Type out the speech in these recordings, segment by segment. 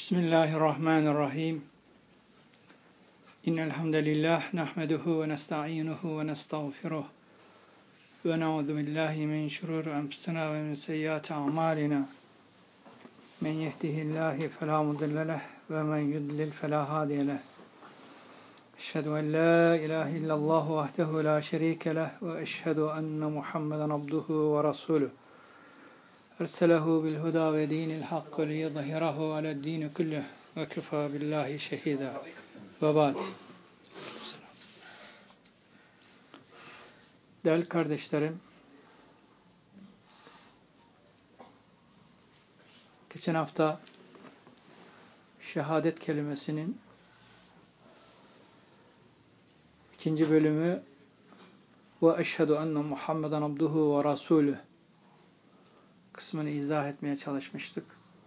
Bismillahirrahmanirrahim. İnnel hamdelellah nahmeduhu ve nestainuhu ve nestağfiruh. Ve na'udzu billahi min şururi enfusina ve min seyyiati a'malina. Men yehdihillahu fela mudille leh ve men yudlil fela hadiye leh. Eşhedü en la ilahe illallah vahdehu la şerike leh ve eşhedü enne Muhammeden abduhu ve resuluh. Erselehu bil huda ve dinil hak ve liyظhirahu ale'd-din kullih ve kefa billahi şehida. Ve ba'd. Değerli kardeşlerim, geçen hafta şehadet kelimesinin ikinci bölümü ve eşhedü enne Muhammeden abduhu ve rasuluh kısmını izah etmeye çalışmıştık.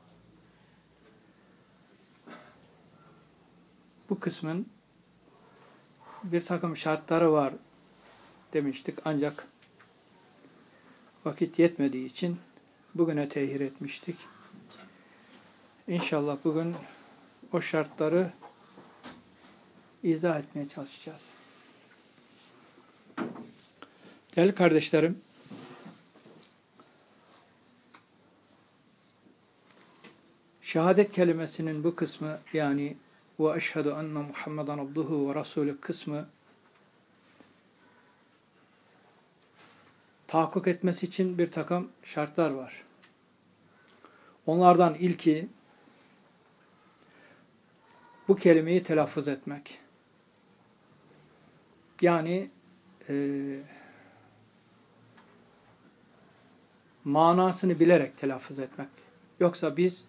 Bu kısmın bir takım şartları var demiştik, ancak vakit yetmediği için bugüne tehir etmiştik. İnşallah bugün o şartları izah etmeye çalışacağız. Değerli kardeşlerim, şehadet kelimesinin bu kısmı, yani ve eşhedü enne Muhammeden abduhu ve rasulü kısmı tahakkuk etmesi için bir takım şartlar var. Onlardan ilki bu kelimeyi telaffuz etmek. Yani manasını bilerek telaffuz etmek. Yoksa biz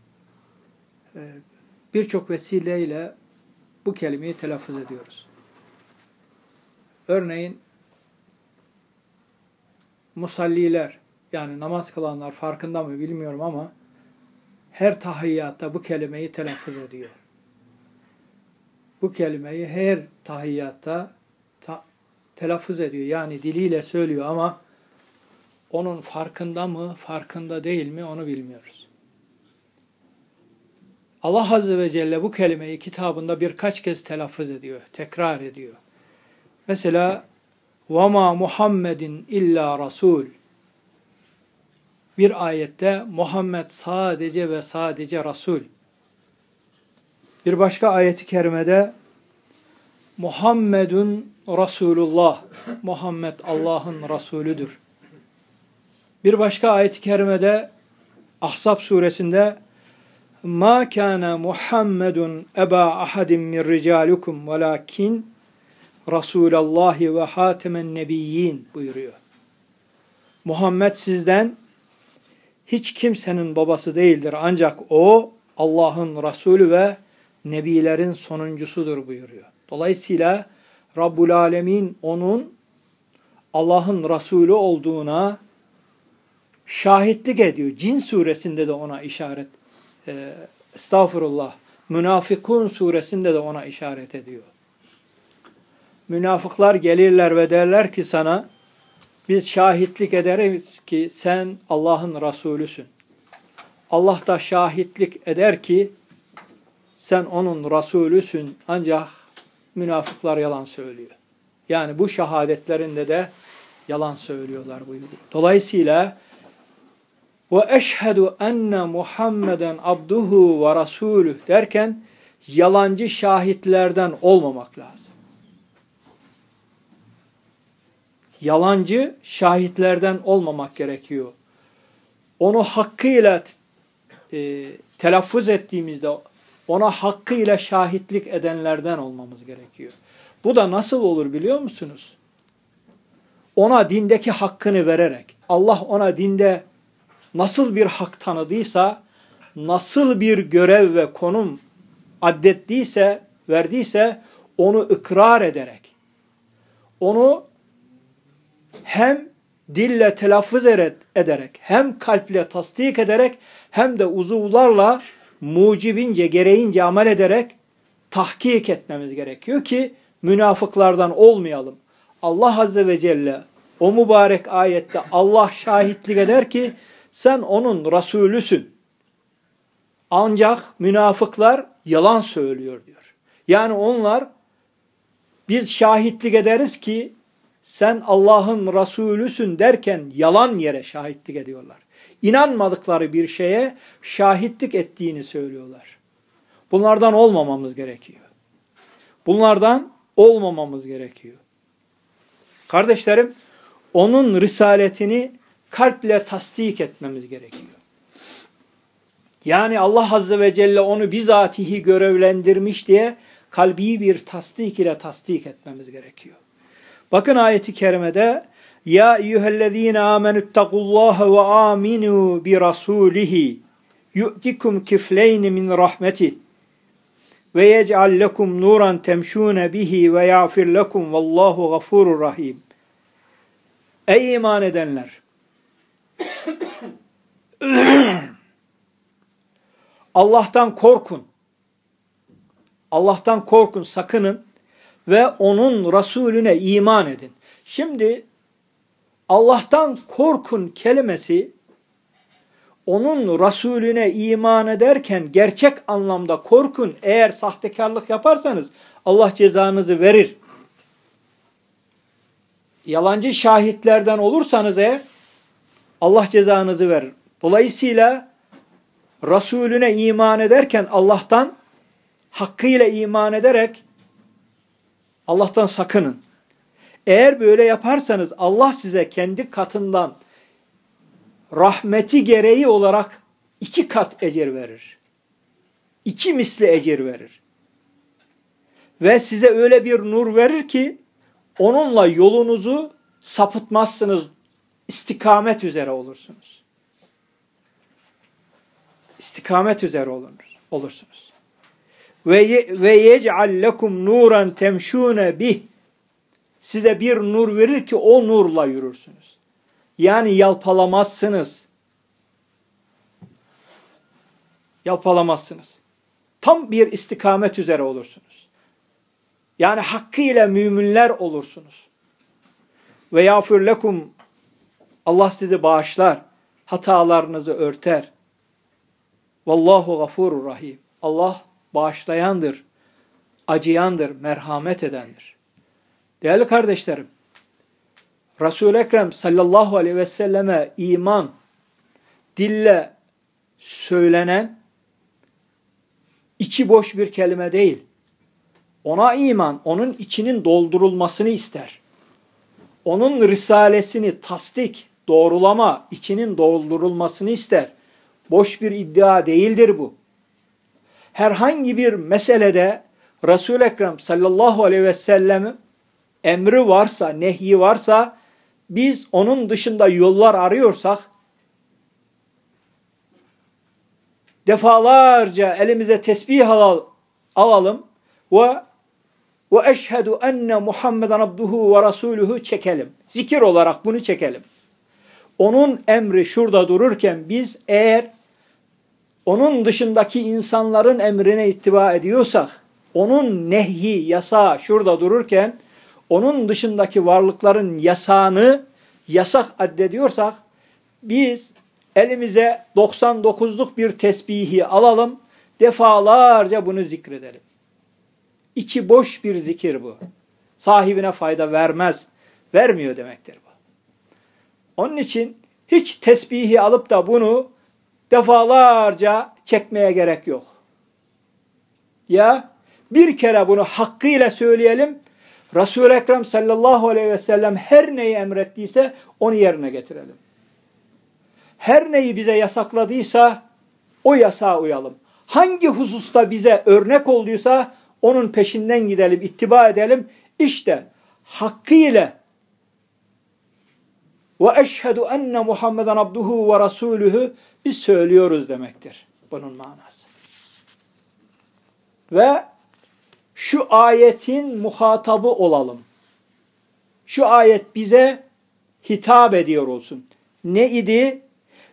birçok vesileyle bu kelimeyi telaffuz ediyoruz. Örneğin musalliler, yani namaz kılanlar farkında mı bilmiyorum ama her tahiyyatta bu kelimeyi telaffuz ediyor. Bu kelimeyi her tahiyyatta telaffuz ediyor. Yani diliyle söylüyor ama onun farkında mı, farkında değil mi onu bilmiyoruz. Allah Azze ve Celle bu kelimeyi kitabında birkaç kez telaffuz ediyor, tekrar ediyor. Mesela وَمَا Muhammedin illa Rasul. Bir ayette Muhammed sadece ve sadece Rasul. Bir başka ayeti kerimede Muhammedun Resulullah. Muhammed Allah'ın Resulüdür. Bir başka ayeti kerimede Ahzab suresinde مَا كَانَ مُحَمَّدٌ أَبَا أَحَدٍ مِّنْ رِجَالِكُمْ وَلَكِنْ رَسُولَ اللّٰهِ وَحَاتَمَ النَّبِيِّينَ buyuruyor. Muhammed sizden hiç kimsenin babası değildir, ancak o Allah'ın Resulü ve Nebilerin sonuncusudur buyuruyor. Dolayısıyla Rabbul Alemin onun Allah'ın Resulü olduğuna şahitlik ediyor. Cin suresinde de ona işaret estağfurullah. Münafıkun suresinde de ona işaret ediyor. Münafıklar gelirler ve derler ki sana, biz şahitlik ederiz ki sen Allah'ın Resulüsün. Allah da şahitlik eder ki sen onun Resulüsün, ancak münafıklar yalan söylüyor. Yani bu şehadetlerinde de yalan söylüyorlar buyuruyor. Dolayısıyla ve eşhedü enne Muhammeden abduhu ve rasulüh derken yalancı şahitlerden olmamak lazım. Yalancı şahitlerden olmamak gerekiyor. Onu hakkıyla telaffuz ettiğimizde ona hakkıyla şahitlik edenlerden olmamız gerekiyor. Bu da nasıl olur biliyor musunuz? Ona dindeki hakkını vererek, Allah ona dinde nasıl bir hak tanıdıysa, nasıl bir görev ve konum addettiyse, verdiyse onu ikrar ederek, onu hem dille telaffuz ederek, hem kalple tasdik ederek, hem de uzuvlarla mucibince, gereğince amel ederek tahkik etmemiz gerekiyor ki münafıklardan olmayalım. Allah Azze ve Celle o mübarek ayette Allah şahitlik eder ki sen onun Resulüsün. Ancak münafıklar yalan söylüyor diyor. Yani onlar biz şahitlik ederiz ki sen Allah'ın Resulüsün derken yalan yere şahitlik ediyorlar. İnanmadıkları bir şeye şahitlik ettiğini söylüyorlar. Bunlardan olmamamız gerekiyor. Bunlardan olmamamız gerekiyor. Kardeşlerim, onun risaletini kalple tasdik etmemiz gerekiyor. Yani Allah Azze ve Celle onu bizatihi görevlendirmiş diye kalbi bir tasdik ile tasdik etmemiz gerekiyor. Bakın ayeti kerimede ya eyyühellezine amenüttakullaha ve aminu bi rasulihi yu'tikum kifleyni min rahmeti ve yec'al lekum nuran temşûne bihi ve yağfir lekum vallahu gafurur rahim. Ey iman edenler! Allah'tan korkun. Allah'tan korkun, sakının ve onun Resulüne iman edin. Şimdi Allah'tan korkun kelimesi onun Resulüne iman ederken gerçek anlamda korkun. Eğer sahtekarlık yaparsanız Allah cezanızı verir. Yalancı şahitlerden olursanız eğer Allah cezanızı verir. Dolayısıyla Resulüne iman ederken Allah'tan hakkıyla iman ederek Allah'tan sakının. Eğer böyle yaparsanız Allah size kendi katından rahmeti gereği olarak 2 kat ecir verir. 2 misli ecir verir. Ve size öyle bir nur verir ki onunla yolunuzu sapıtmazsınız. İstikamet üzere olursunuz. İstikamet üzere olursunuz. Ve yec'al lekum nuran temşûne bih. Size bir nur verir ki o nurla yürürsünüz. Yani yalpalamazsınız. Yalpalamazsınız. Tam bir istikamet üzere olursunuz. Yani hakkıyla müminler olursunuz. Ve yağfir lekum. Allah sizi bağışlar. Hatalarınızı örter. Vallahu gafurur rahim. Allah bağışlayandır, acıyandır, merhamet edendir. Değerli kardeşlerim, Resul-i Ekrem sallallahu aleyhi ve selleme iman dille söylenen içi boş bir kelime değil. Ona iman, onun içinin doldurulmasını ister. Onun risalesini tasdik, doğrulama, içinin doldurulmasını ister. Boş bir iddia değildir bu. Herhangi bir meselede Resul-i Ekrem sallallahu aleyhi ve sellem emri varsa, nehyi varsa, biz onun dışında yollar arıyorsak, defalarca elimize tesbih alalım ve eşhedü enne Muhammeden abduhu ve rasuluhu çekelim. Zikir olarak bunu çekelim. Onun emri şurada dururken biz eğer onun dışındaki insanların emrine ittiba ediyorsak, onun nehyi, yasağı şurada dururken, onun dışındaki varlıkların yasağını yasak addediyorsak, biz elimize 99'luk bir tesbihi alalım, defalarca bunu zikredelim. İçi boş bir zikir bu. Sahibine fayda vermez, vermiyor demektir bu. Onun için hiç tesbihi alıp da bunu defalarca çekmeye gerek yok. Ya bir kere bunu hakkıyla söyleyelim. Resul-i Ekrem sallallahu aleyhi ve sellem her neyi emrettiyse onu yerine getirelim. Her neyi bize yasakladıysa o yasağa uyalım. Hangi hususta bize örnek olduysa onun peşinden gidelim, ittiba edelim. İşte hakkıyla ve eşhedü enne Muhammeden abduhu ve rasuluhu biz söylüyoruz demektir bunun manası. Ve şu ayetin muhatabı olalım. Şu ayet bize hitap ediyor olsun. Ne idi?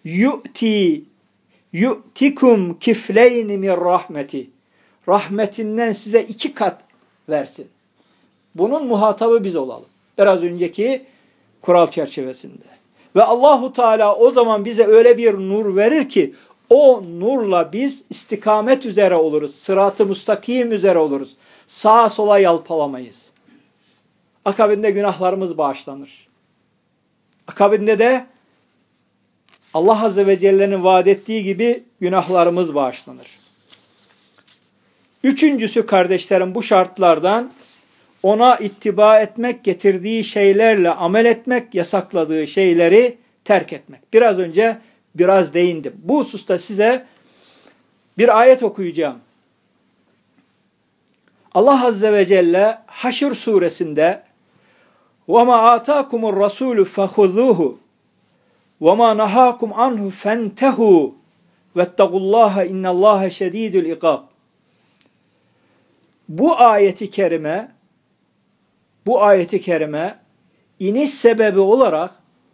Yu'tikum kifleyni min rahmeti. Rahmetinden size 2 kat versin. Bunun muhatabı biz olalım. Biraz önceki kural çerçevesinde. Ve Allahu Teala o zaman bize öyle bir nur verir ki O nurla biz istikamet üzere oluruz. Sırat-ı müstakim üzere oluruz. Sağa sola yalpalamayız. Akabinde günahlarımız bağışlanır. Akabinde de Allah Azze ve Celle'nin vaat ettiği gibi günahlarımız bağışlanır. Üçüncüsü kardeşlerim, bu şartlardan ona ittiba etmek, getirdiği şeylerle amel etmek, yasakladığı şeyleri terk etmek. Biraz önce biraz değindim. Bu hususta size bir ayet okuyacağım. Allah Azze ve Celle Haşr suresinde وَمَا آتَاكُمُ الرَّسُولُ فَخُذُوهُ وَمَا نَهَاكُمْ عَنْهُ فَانْتَهُوا وَاتَّقُوا اللّٰهَ اِنَّ اللّٰهَ شَد۪يدُ الْاِقَابِ. Bu ayeti kerime iniş sebebi olarak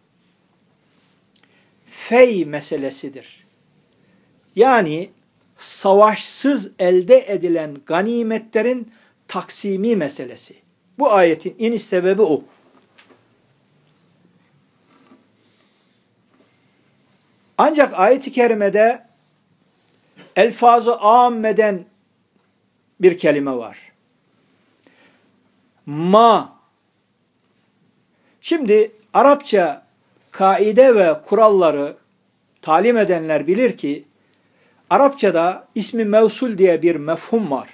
fey meselesidir. Yani savaşsız elde edilen ganimetlerin taksimi meselesi. Bu ayetin iniş sebebi o. Ancak ayet-i kerimede elfaz-ı âmmeden bir kelime var. Ma. Şimdi Arapça kaide ve kuralları talim edenler bilir ki Arapçada ismi mevsul diye bir mefhum var.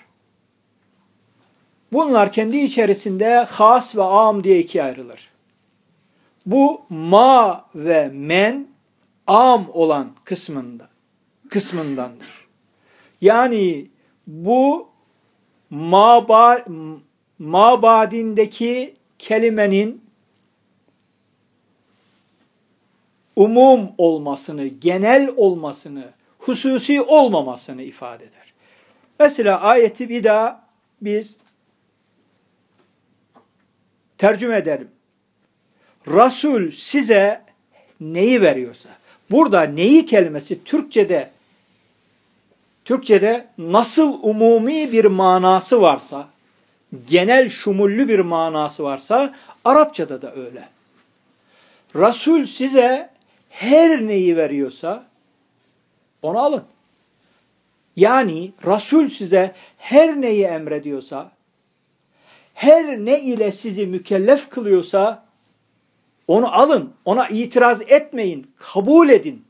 Bunlar kendi içerisinde has ve am diye ikiye ayrılır. Bu ma ve men am olan kısmındandır. Yani bu mabadindeki kelimenin umum olmasını, genel olmasını, hususi olmamasını ifade eder. Mesela ayeti bir daha biz tercüme edelim. Resul size neyi veriyorsa. Burada neyi kelimesi Türkçe'de nasıl umumi bir manası varsa, genel şumullü bir manası varsa, Arapçada da öyle. Resul size her neyi veriyorsa onu alın. Yani Resul size her neyi emrediyorsa, her ne ile sizi mükellef kılıyorsa onu alın. Ona itiraz etmeyin. Kabul edin.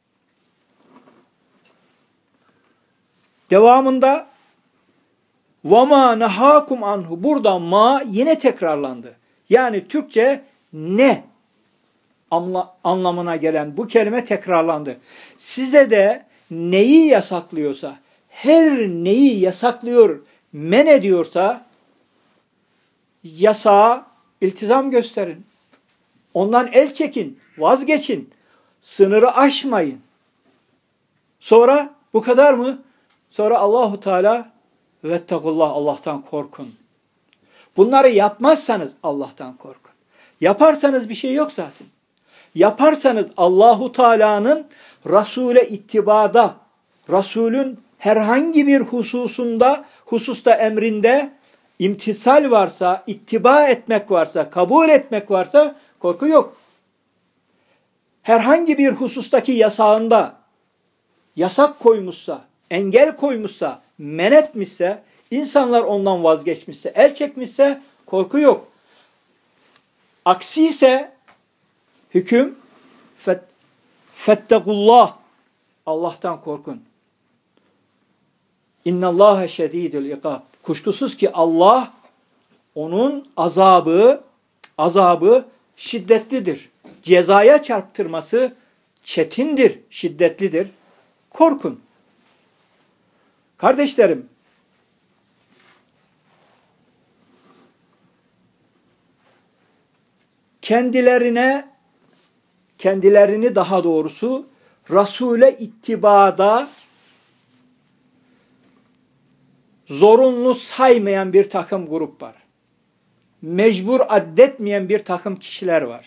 Devamında وَمَا نَهَاكُمْ anhu. Burada ma yine tekrarlandı. Yani Türkçe ne anlamına gelen bu kelime tekrarlandı. Size de neyi yasaklıyorsa, her neyi yasaklıyor, men ediyorsa yasağa iltizam gösterin. Ondan el çekin, vazgeçin. Sınırı aşmayın. Sonra bu kadar mı? Sonra Allahu Teala vettekullah, Allah'tan korkun. Bunları yapmazsanız Allah'tan korkun. Yaparsanız bir şey yok zaten. Yaparsanız Allahu Teala'nın Resul'e ittibada, Resul'ün herhangi bir hususta emrinde imtisal varsa, ittiba etmek varsa, kabul etmek varsa korku yok. Herhangi bir husustaki yasağında yasak koymuşsa, engel koymuşsa, men etmişse, insanlar ondan vazgeçmişse, el çekmişse korku yok. Aksi ise hüküm fettekullah, Allah'tan korkun. İnnallâhe şedîdül ikâb. Kuşkusuz ki Allah, onun azabı şiddetlidir. Cezaya çarptırması çetindir, şiddetlidir. Korkun. Kardeşlerim, kendilerini daha doğrusu Resul'e ittibada zorunlu saymayan bir takım grup var. Mecbur addetmeyen bir takım kişiler var.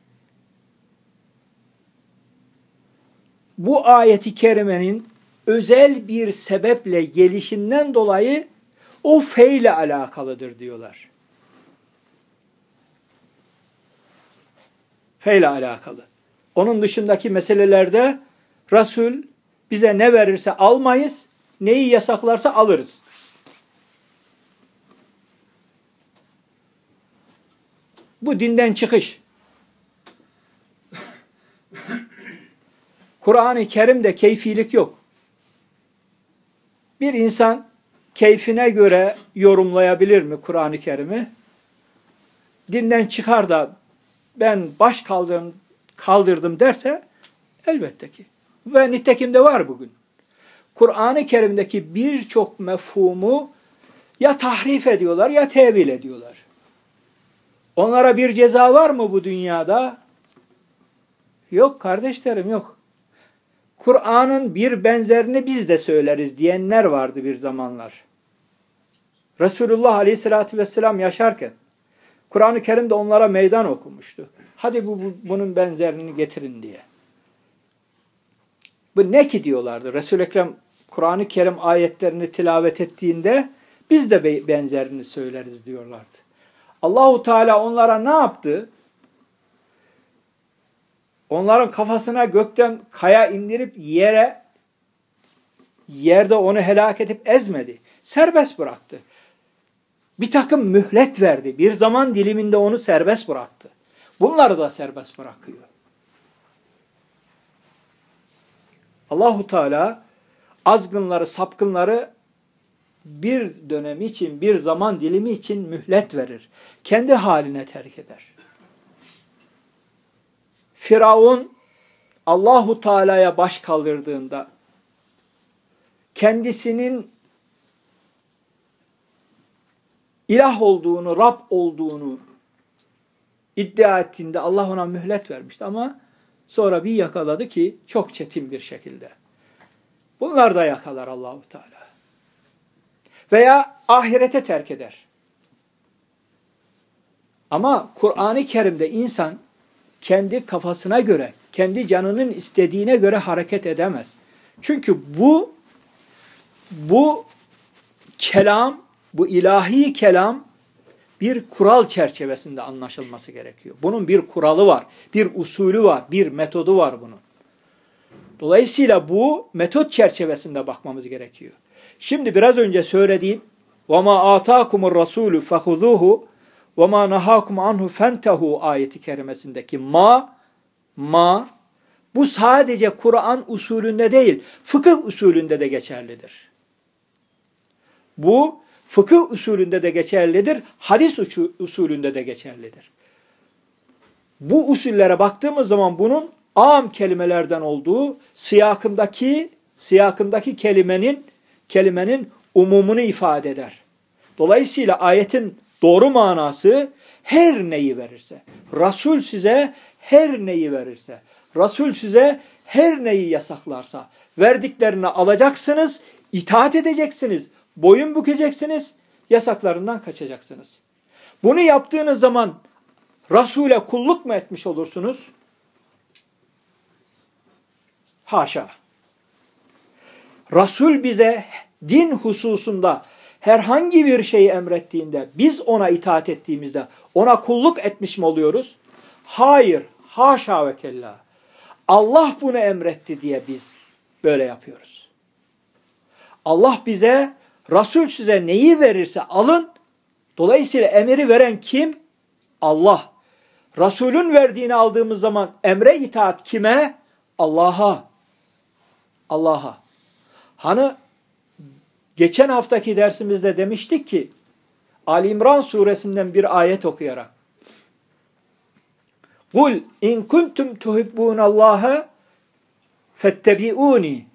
Bu ayeti kerimenin özel bir sebeple gelişinden dolayı o feyle alakalıdır diyorlar. Feyle alakalı. Onun dışındaki meselelerde Resul bize ne verirse almayız, neyi yasaklarsa alırız. Bu dinden çıkış. Kur'an-ı Kerim'de keyfilik yok. Bir insan keyfine göre yorumlayabilir mi Kur'an-ı Kerim'i? Dinden çıkar da ben baş kaldırdım derse elbette ki. Ve nitekim de var bugün. Kur'an-ı Kerim'deki birçok mefhumu ya tahrif ediyorlar ya tevil ediyorlar. Onlara bir ceza var mı bu dünyada? Yok kardeşlerim, yok. Kur'an'ın bir benzerini biz de söyleriz diyenler vardı bir zamanlar. Resulullah Aleyhisselatü Vesselam yaşarken Kur'an-ı Kerim'de onlara meydan okumuştu. Hadi bunun benzerini getirin diye. Bu ne ki diyorlardı. Resul-i Ekrem Kur'an-ı Kerim ayetlerini tilavet ettiğinde biz de benzerini söyleriz diyorlardı. Allahu Teala onlara ne yaptı? Onların kafasına gökten kaya indirip yerde onu helak edip ezmedi. Serbest bıraktı. Bir takım mühlet verdi. Bir zaman diliminde onu serbest bıraktı. Bunları da serbest bırakıyor. Allahu Teala azgınları, sapkınları bir dönem için, bir zaman dilimi için mühlet verir. Kendi haline terk eder. Firavun Allahu Teala'ya baş kaldırdığında kendisinin ilah olduğunu, Rab olduğunu iddia ettiğinde Allah ona mühlet vermişti ama sonra bir yakaladı ki çok çetin bir şekilde. Bunlar da yakalar Allahu Teala. Veya ahirete terk eder. Ama Kur'an-ı Kerim'de insan kendi kafasına göre, kendi canının istediğine göre hareket edemez. Çünkü bu kelam, bu ilahi kelam bir kural çerçevesinde anlaşılması gerekiyor. Bunun bir kuralı var, bir usulü var, bir metodu var bunun. Dolayısıyla bu metot çerçevesinde bakmamız gerekiyor. Şimdi biraz önce söylediğim وَمَا آتَاكُمُ الرَّسُولُ فَخُذُوهُ وَمَا نَهَاكُمْ عَنْهُ فَانْتَهُ ayeti kerimesindeki ma bu sadece Kur'an usulünde değil, fıkıh usulünde de geçerlidir. Bu fıkıh usulünde de geçerlidir, hadis usulünde de geçerlidir. Bu usullere baktığımız zaman bunun am kelimelerden olduğu, siyakındaki kelimenin umumunu ifade eder. Dolayısıyla ayetin doğru manası her neyi verirse, Resul size her neyi verirse, Resul size her neyi yasaklarsa, verdiklerini alacaksınız, itaat edeceksiniz, boyun bükeceksiniz, yasaklarından kaçacaksınız. Bunu yaptığınız zaman Resul'e kulluk mu etmiş olursunuz? Haşa. Resul bize din hususunda herhangi bir şeyi emrettiğinde, biz ona itaat ettiğimizde ona kulluk etmiş mi oluyoruz? Hayır. Haşa ve kella. Allah bunu emretti diye biz böyle yapıyoruz. Allah bize, Resul size neyi verirse alın. Dolayısıyla emri veren kim? Allah. Resulün verdiğini aldığımız zaman emre itaat kime? Allah'a. Allah'a. Hani geçen haftaki dersimizde demiştik ki Ali İmran suresinden bir ayet okuyarak "Kul in kuntum tuhibbunallaha fettebi'uni"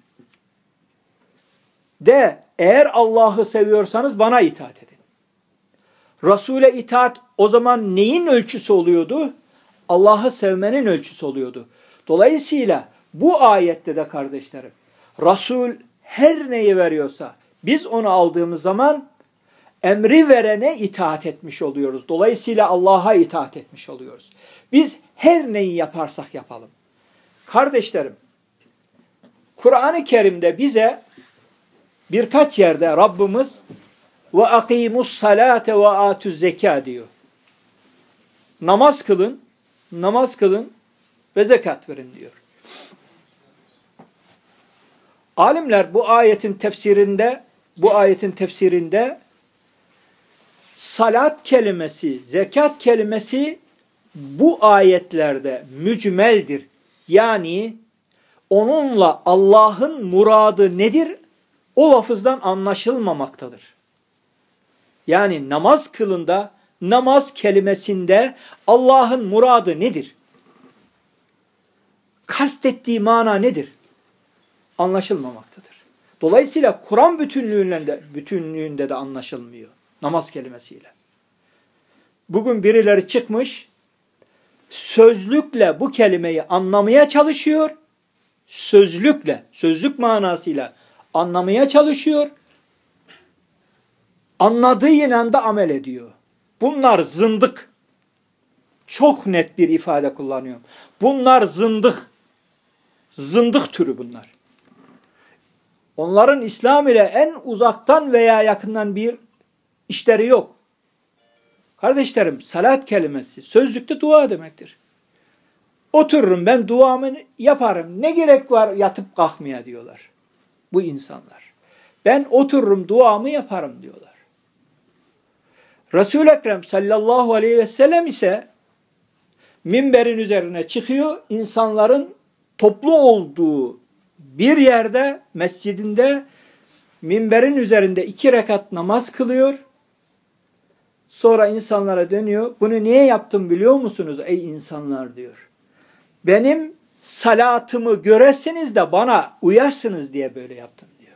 de eğer Allah'ı seviyorsanız bana itaat edin. Resul'e itaat o zaman neyin ölçüsü oluyordu? Allah'ı sevmenin ölçüsü oluyordu. Dolayısıyla bu ayette de kardeşlerim, Resul her neyi veriyorsa biz onu aldığımız zaman emri verene itaat etmiş oluyoruz. Dolayısıyla Allah'a itaat etmiş oluyoruz. Biz her neyi yaparsak yapalım. Kardeşlerim, Kur'an-ı Kerim'de bize birkaç yerde Rabbimiz ve akimus salate ve atuz zeka diyor. Namaz kılın ve zekat verin diyor. Alimler bu ayetin tefsirinde salat kelimesi, zekat kelimesi bu ayetlerde mücmeldir. Yani onunla Allah'ın muradı nedir? O lafızdan anlaşılmamaktadır. Yani namaz kılında, namaz kelimesinde Allah'ın muradı nedir? Kastettiği mana nedir? Anlaşılmamaktadır. Dolayısıyla Kur'an bütünlüğünde de anlaşılmıyor namaz kelimesiyle. Bugün birileri çıkmış, sözlükle bu kelimeyi anlamaya çalışıyor. Sözlük manasıyla anlamaya çalışıyor. Anladığıyla da amel ediyor. Bunlar zındık. Çok net bir ifade kullanıyorum. Bunlar zındık. Zındık türü bunlar. Onların İslam ile en uzaktan veya yakından bir işleri yok. Kardeşlerim, salat kelimesi sözlükte dua demektir. Otururum ben duamı yaparım. Ne gerek var yatıp kalkmaya diyorlar bu insanlar. Ben otururum duamı yaparım diyorlar. Resul-i Ekrem sallallahu aleyhi ve sellem ise minberin üzerine çıkıyor. İnsanların toplu olduğu bir yerde, mescidinde minberin üzerinde 2 rekat namaz kılıyor. Sonra insanlara dönüyor. Bunu niye yaptım biliyor musunuz ey insanlar diyor. Benim salatımı göresiniz de bana uyarsınız diye böyle yaptım diyor.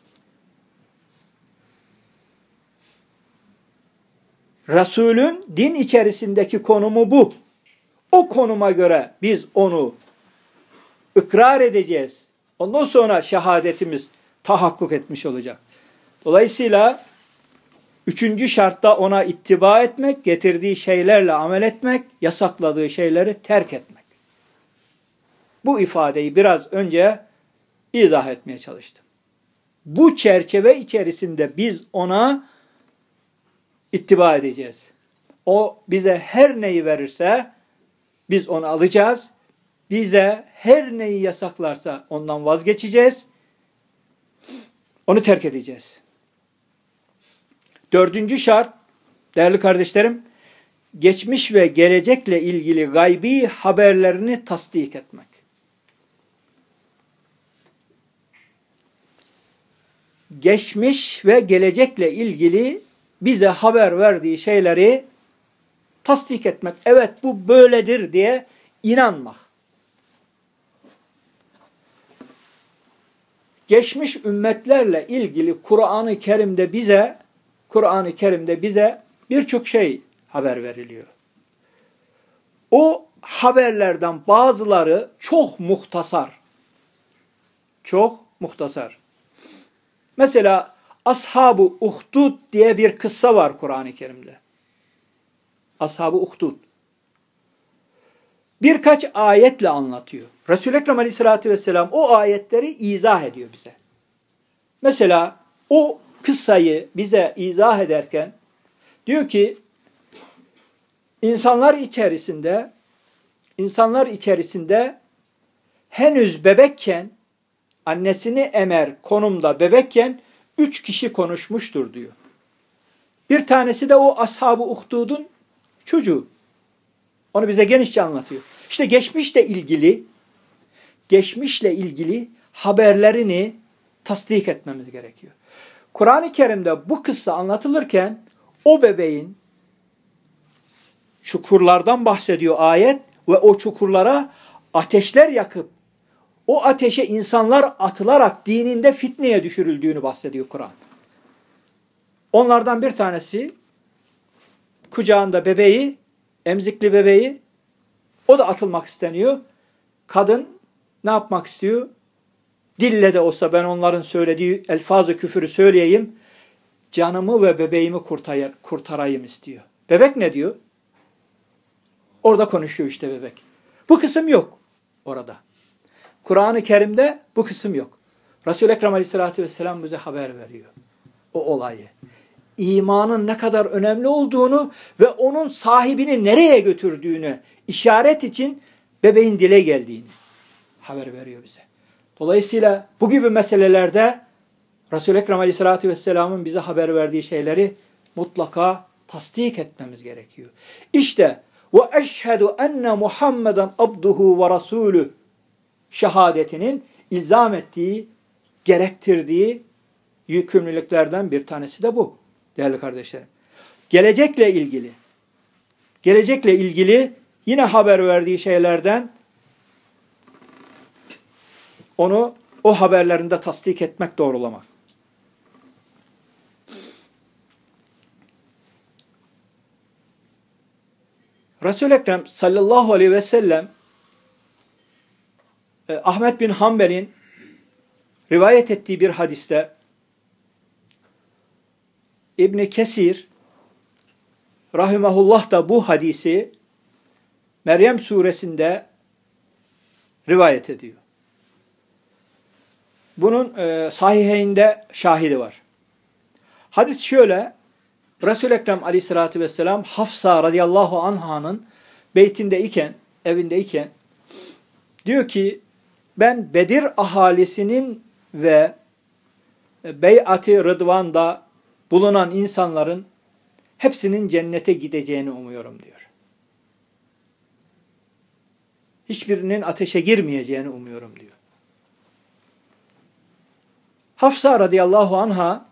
Resulün din içerisindeki konumu bu. O konuma göre biz onu ikrar edeceğiz. Ondan sonra şehadetimiz tahakkuk etmiş olacak. Dolayısıyla 3. şartta ona ittiba etmek, getirdiği şeylerle amel etmek, yasakladığı şeyleri terk etmek. Bu ifadeyi biraz önce izah etmeye çalıştım. Bu çerçeve içerisinde biz ona ittiba edeceğiz. O bize her neyi verirse biz onu alacağız. Bize her neyi yasaklarsa ondan vazgeçeceğiz. Onu terk edeceğiz. 4. şart, değerli kardeşlerim, geçmiş ve gelecekle ilgili gaybi haberlerini tasdik etmek. Geçmiş ve gelecekle ilgili bize haber verdiği şeyleri tasdik etmek. Evet bu böyledir diye inanmak. Geçmiş ümmetlerle ilgili Kur'an-ı Kerim'de bize birçok şey haber veriliyor. O haberlerden bazıları çok muhtasar. Çok muhtasar. Mesela Ashab-ı Uhdud diye bir kıssa var Kur'an-ı Kerim'de. Ashab-ı Uhdud. Birkaç ayetle anlatıyor. Resul-i Ekrem Aleyhisselatü Vesselam o ayetleri izah ediyor bize. Mesela o kıssayı bize izah ederken diyor ki insanlar içerisinde henüz bebekken annesini emer konumda bebekken 3 kişi konuşmuştur diyor. Bir tanesi de o Ashab-ı Uhdud'un çocuğu. Onu bize genişçe anlatıyor. İşte geçmişle ilgili haberlerini tasdik etmemiz gerekiyor. Kur'an-ı Kerim'de bu kıssa anlatılırken o bebeğin çukurlardan bahsediyor ayet ve o çukurlara ateşler yakıp o ateşe insanlar atılarak dininde fitneye düşürüldüğünü bahsediyor Kur'an. Onlardan bir tanesi kucağında bebeği, emzikli bebeği, o da atılmak isteniyor. Kadın ne yapmak istiyor? Dille de olsa ben onların söylediği elfaz-ı küfürü söyleyeyim. Canımı ve bebeğimi kurtarayım istiyor. Bebek ne diyor? Orada konuşuyor işte bebek. Bu kısım yok orada. Kur'an-ı Kerim'de bu kısım yok. Resul-i Ekrem Aleyhisselatü Vesselam bize haber veriyor. O olayı. İmanın ne kadar önemli olduğunu ve onun sahibini nereye götürdüğünü işaret için bebeğin dile geldiğini haber veriyor bize. Dolayısıyla bu gibi meselelerde Resul-i Ekrem Aleyhisselatü Vesselam'ın bize haber verdiği şeyleri mutlaka tasdik etmemiz gerekiyor. İşte ve eşhedü enne Muhammeden abduhu ve rasulü şehadetinin ilzam ettiği, gerektirdiği yükümlülüklerden bir tanesi de bu değerli kardeşlerim. Gelecekle ilgili yine haber verdiği şeylerden onu o haberlerinde tasdik etmek, doğrulamak. Resul-i Ekrem sallallahu aleyhi ve sellem Ahmet bin Hanbel'in rivayet ettiği bir hadiste İbn Kesir rahimahullah da bu hadisi Meryem suresinde rivayet ediyor. Bunun sahiheyinde şahidi var. Hadis şöyle: Resul-i Ekrem aleyhissalatü vesselam Hafsa radıyallahu anh'ın evindeyken diyor ki, ben Bedir ahalisinin ve Beyat-ı Rıdvan'da bulunan insanların hepsinin cennete gideceğini umuyorum diyor. Hiçbirinin ateşe girmeyeceğini umuyorum diyor. Hafsa radıyallahu anha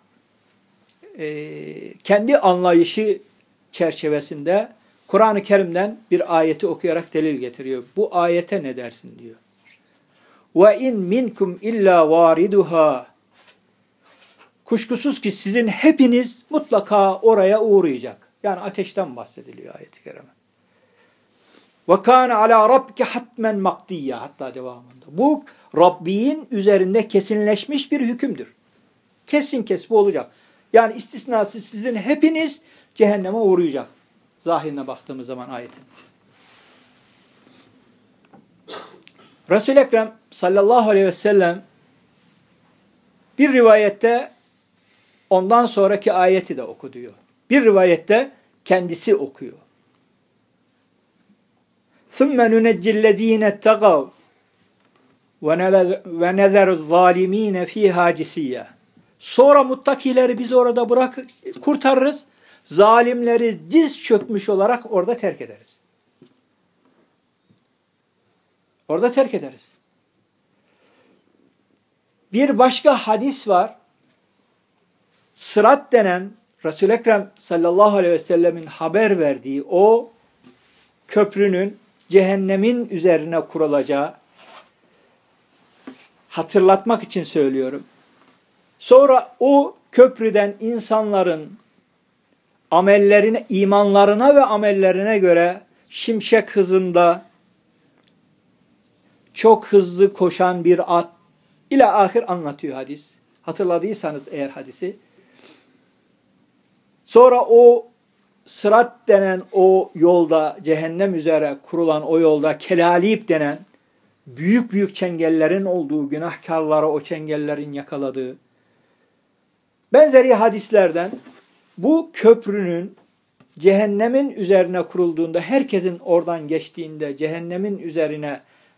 kendi anlayışı çerçevesinde Kur'an-ı Kerim'den bir ayeti okuyarak delil getiriyor. Bu ayete ne dersin diyor. وَاِنْ مِنْكُمْ اِلَّا وَارِدُهَا Kuşkusuz ki sizin hepiniz mutlaka oraya uğrayacak. Yani ateşten bahsediliyor ayet-i kerime. وَكَانَ عَلَى رَبِّكَ حَتْمًا مَقْدِيًّا Hatta devamında. Bu Rabbin üzerinde kesinleşmiş bir hükümdür. Kesin bu olacak. Yani istisnasız sizin hepiniz cehenneme uğrayacak. Zahirine baktığımız zaman ayetin. Resul-i Ekrem sallallahu aleyhi ve sellem bir rivayette ondan sonraki ayeti de oku diyor. Bir rivayette kendisi okuyor. ثُمَّ نُنَجِّ الَّذ۪ينَ اتَّقَوْا وَنَذَرُ الظَّالِم۪ينَ ف۪يهَا جِسِيًّا Sonra muttakileri biz orada kurtarırız. Zalimleri diz çökmüş olarak orada terk ederiz. Orada terk ederiz. Bir başka hadis var. Sırat denen Resul-i Ekrem sallallahu aleyhi ve sellemin haber verdiği o köprünün cehennemin üzerine kurulacağı, hatırlatmak için söylüyorum. Sonra o köprüden insanların amellerine, imanlarına ve amellerine göre şimşek hızında çok hızlı koşan bir at ile ahir anlatıyor hadis. Hatırladıysanız eğer hadisi. Sonra o sırat denen o yolda, cehennem üzere kurulan o yolda kelalip denen büyük büyük çengellerin olduğu, günahkarlara o çengellerin yakaladığı benzeri hadislerden bu köprünün cehennemin üzerine kurulduğunda, herkesin oradan geçtiğinde cehennemin üzerine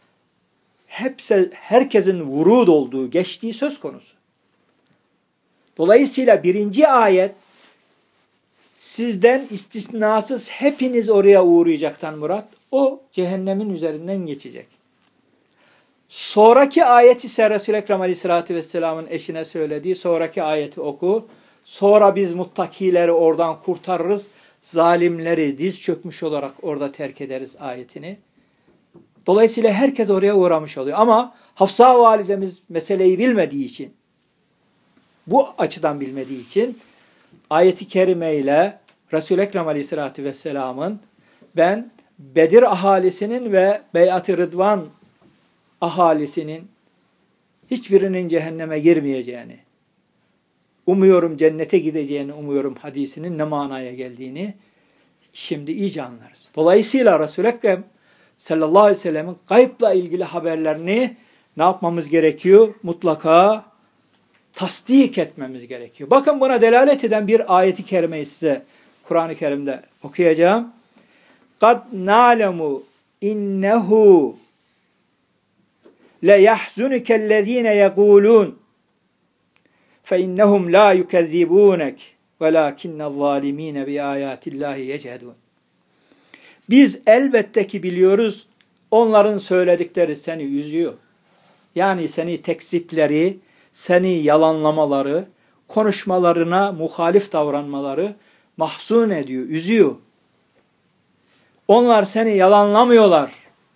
herkesin vurud olduğu, geçtiği söz konusu. Dolayısıyla birinci ayet sizden istisnasız hepiniz oraya uğrayacaktan murat, o cehennemin üzerinden geçecek. Sonraki ayet ise Resul-i Ekrem Aleyhisselatü Vesselam'ın eşine söylediği sonraki ayeti oku. Sonra biz muttakileri oradan kurtarırız. Zalimleri diz çökmüş olarak orada terk ederiz ayetini. Dolayısıyla herkes oraya uğramış oluyor. Ama Hafsa validemiz meseleyi bilmediği için, bu açıdan bilmediği için ayeti kerime ile Resul-i Ekrem Aleyhisselatü Vesselam'ın ben Bedir ahalisinin ve Beyat-ı Rıdvan ahalisinin hiçbirinin cehenneme girmeyeceğini, umuyorum cennete gideceğini umuyorum hadisinin ne manaya geldiğini şimdi iyice anlarız. Dolayısıyla Resul-i Ekrem sallallahu aleyhi ve sellem'in gaybla ilgili haberlerini ne yapmamız gerekiyor? Mutlaka tasdik etmemiz gerekiyor. Bakın buna delalet eden bir ayeti kerimeyi size Kur'an-ı Kerim'de okuyacağım. قَدْ نَعْلَمُ اِنَّهُ le yahzunukellezine yekulun fe innehum la yukezzibunek velakinnez-zalimine bi ayatillahi yechedun. Biz elbette ki biliyoruz onların söyledikleri seni üzüyor. Yani seni tekzipleri, seni yalanlamaları, konuşmalarına muhalif davranmaları mahzun ediyor, üzüyor. Onlar seni yalanlamıyorlar.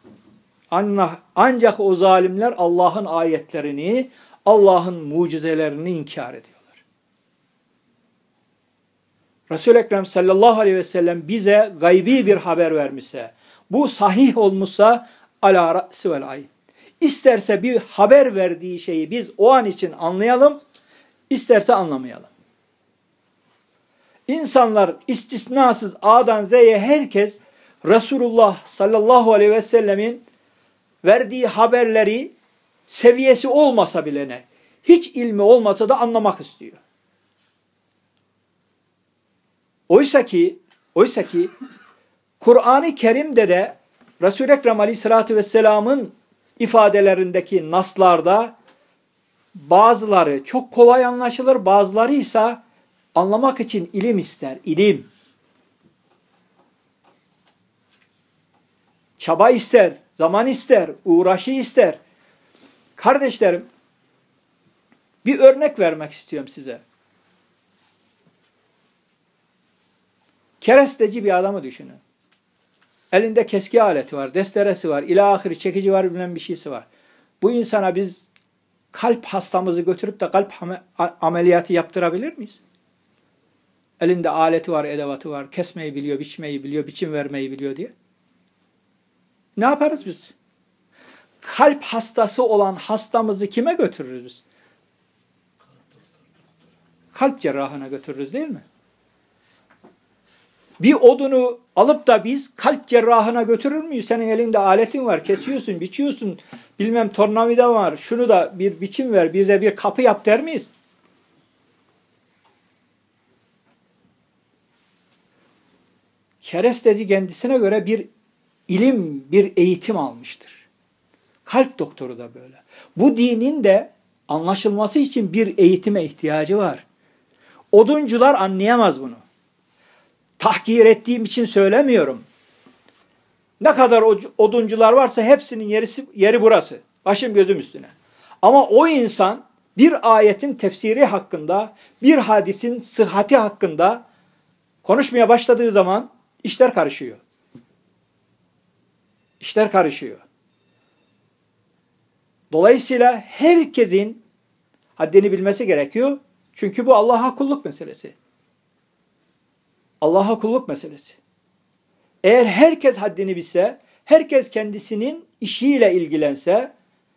Ancak o zalimler Allah'ın ayetlerini, Allah'ın mucizelerini inkar ediyorlar. Resul-i Ekrem sallallahu aleyhi ve sellem bize gaybi bir haber vermişse, bu sahih olmuşsa ala ra'si vel ayn. İsterse bir haber verdiği şeyi biz o an için anlayalım, isterse anlamayalım. İnsanlar istisnasız A'dan Z'ye herkes Resulullah sallallahu aleyhi ve sellemin verdiği haberleri seviyesi olmasa bile ne, hiç ilmi olmasa da anlamak istiyor. Oysa ki Kur'an-ı Kerim'de de Resul-i Ekrem aleyhissalatü vesselamın ifadelerindeki naslarda bazıları çok kolay anlaşılır, bazıları ise anlamak için ilim ister, ilim. Çaba ister, zaman ister, uğraşı ister. Kardeşlerim, bir örnek vermek istiyorum size. Keresteci bir adamı düşünün. Elinde keski aleti var, desteresi var, ilahiri çekici var, bilmem bir şeysi var. Bu insana biz kalp hastamızı götürüp de kalp ameliyatı yaptırabilir miyiz? Elinde aleti var, edevatı var, kesmeyi biliyor, biçmeyi biliyor, biçim vermeyi biliyor diye. Ne yaparız biz? Kalp hastası olan hastamızı kime götürürüz biz? Kalp cerrahına götürürüz değil mi? Bir odunu alıp da biz kalp cerrahına götürür müyüz? Senin elinde aletin var, kesiyorsun, biçiyorsun, bilmem tornavida var, şunu da bir biçim ver, bize bir kapı yap der miyiz? Keresteci kendisine göre bir ilim, bir eğitim almıştır. Kalp doktoru da böyle. Bu dinin de anlaşılması için bir eğitime ihtiyacı var. Oduncular anlayamaz bunu. Tahkir ettiğim için söylemiyorum. Ne kadar oduncular varsa hepsinin yeri burası. Başım gözüm üstüne. Ama o insan bir ayetin tefsiri hakkında, bir hadisin sıhhati hakkında konuşmaya başladığı zaman işler karışıyor. İşler karışıyor. Dolayısıyla herkesin haddini bilmesi gerekiyor. Çünkü bu Allah'a kulluk meselesi. Allah'a kulluk meselesi. Eğer herkes haddini bilse, herkes kendisinin işiyle ilgilense,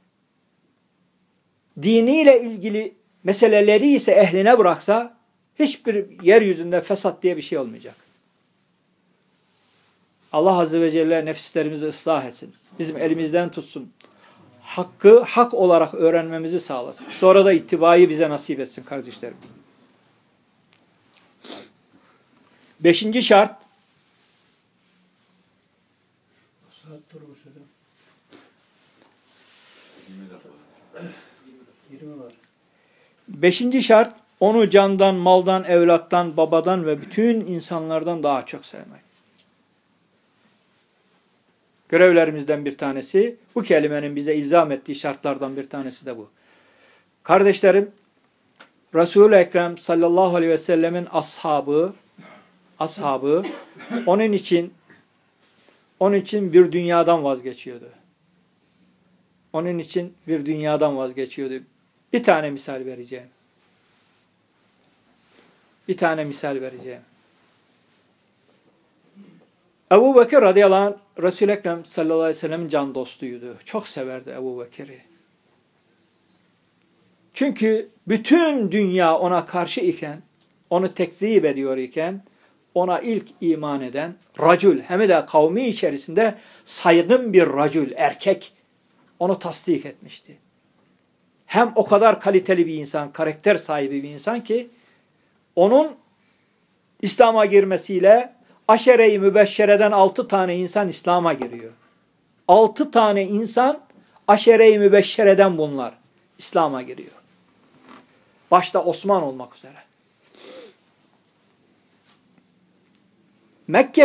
diniyle ilgili meseleleri ise ehline bıraksa, hiçbir yeryüzünde fesat diye bir şey olmayacak. Allah Azze ve Celle nefislerimizi ıslah etsin. Bizim elimizden tutsun. Hakkı hak olarak öğrenmemizi sağlasın. Sonra da ittibayı bize nasip etsin kardeşlerim. 5. şart. Beşinci şart, onu candan, maldan, evlattan, babadan ve bütün insanlardan daha çok sevmek. Görevlerimizden bir tanesi, bu kelimenin bize ilzam ettiği şartlardan bir tanesi de bu. Kardeşlerim, Resul-i Ekrem sallallahu aleyhi ve sellemin ashabı onun için bir dünyadan vazgeçiyordu. Onun için bir dünyadan vazgeçiyordu. Bir tane misal vereceğim. Ebu Bekir radıyallahu anh, Resul-i Ekrem sallallahu aleyhi ve sellem'in can dostuydu. Çok severdi Ebu Bekir'i. Çünkü bütün dünya ona karşı iken, onu tekzip ediyor iken, ona ilk iman eden racül, hem de kavmi içerisinde saygın bir racül, erkek, onu tasdik etmişti. Hem o kadar kaliteli bir insan, karakter sahibi bir insan ki, onun İslam'a girmesiyle Aşere-i Mübeşşere'den 6 tane insan İslam'a giriyor. 6 tane insan Aşere-i mübeşşereden bunlar. İslam'a giriyor. Başta Osman olmak üzere. Mekke